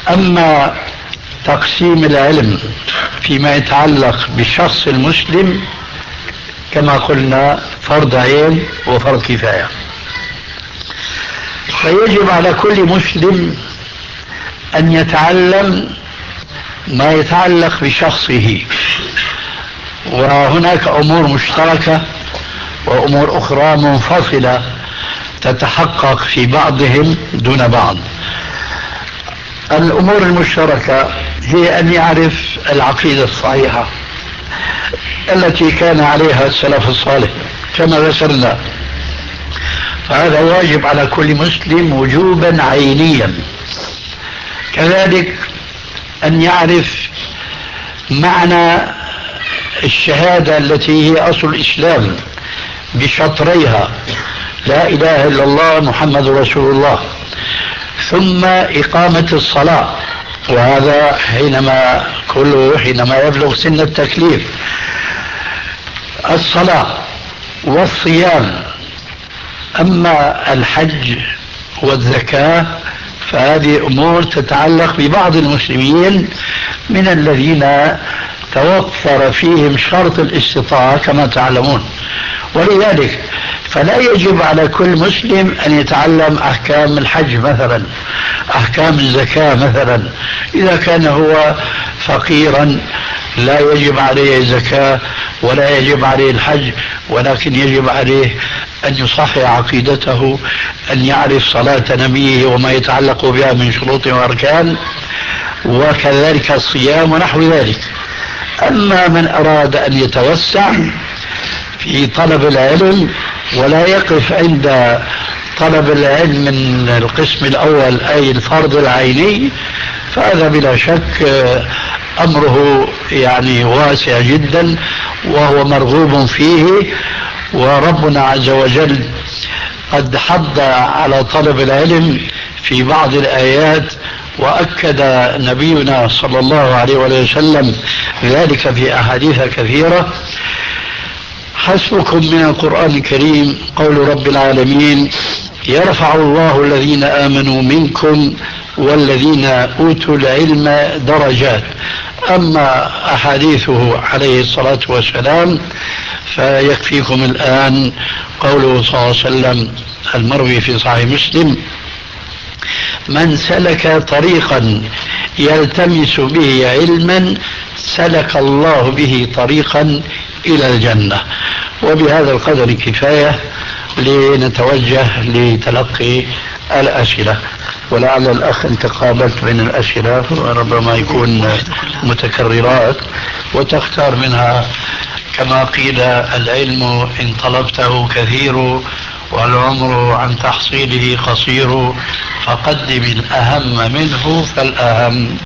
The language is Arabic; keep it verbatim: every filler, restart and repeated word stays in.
أما تقسيم العلم فيما يتعلق بالشخص المسلم كما قلنا فرض عين وفرض كفاية. فيجب على كل مسلم أن يتعلم ما يتعلق بشخصه، وهناك أمور مشتركة وأمور أخرى منفصلة تتحقق في بعضهم دون بعض. الأمور المشتركة هي أن يعرف العقيدة الصحيحة التي كان عليها السلف الصالح كما ذكرنا، فهذا واجب على كل مسلم وجوبا عينيا. كذلك أن يعرف معنى الشهادة التي هي أصل الإسلام بشطريها، لا إله إلا الله محمد رسول الله، ثم إقامة الصلاة، وهذا حينما كله حينما يبلغ سن التكليف، الصلاة والصيام. أما الحج والزكاة فهذه أمور تتعلق ببعض المسلمين من الذين توفر فيهم شرط الاستطاعة كما تعلمون، ولذلك فلا يجب على كل مسلم أن يتعلم أحكام الحج مثلا، أحكام الزكاة مثلا. إذا كان هو فقيرا لا يجب عليه الزكاة ولا يجب عليه الحج، ولكن يجب عليه أن يصحح عقيدته، أن يعرف صلاة نبيه وما يتعلق بها من شروط وأركان، وكذلك الصيام ونحو ذلك. أما من أراد أن يتوسع في طلب العلم ولا يقف عند طلب العلم من القسم الأول أي الفرض العيني، فهذا بلا شك أمره يعني واسع جدا وهو مرغوب فيه. وربنا عز وجل قد حض على طلب العلم في بعض الآيات، وأكد نبينا صلى الله عليه وسلم ذلك في أحاديث كثيرة. حسبكم من القرآن الكريم قول رب العالمين: يرفع الله الذين آمنوا منكم والذين أوتوا العلم درجات. أما أحاديثه عليه الصلاة والسلام فيكفيكم الآن قوله صلى الله عليه وسلم المروي في صحيح مسلم: من سلك طريقا يلتمس به علما سلك الله به طريقا إلى الجنة. وبهذا القدر كفاية لنتوجه لتلقي الأسئلة، ولعل الأخ انت قابلت بين الأسئلة وربما يكون متكررات وتختار منها. كما قيل: العلم إن طلبته كثير والعمر عن تحصيله قصير، فقدم الأهم منه فالأهم.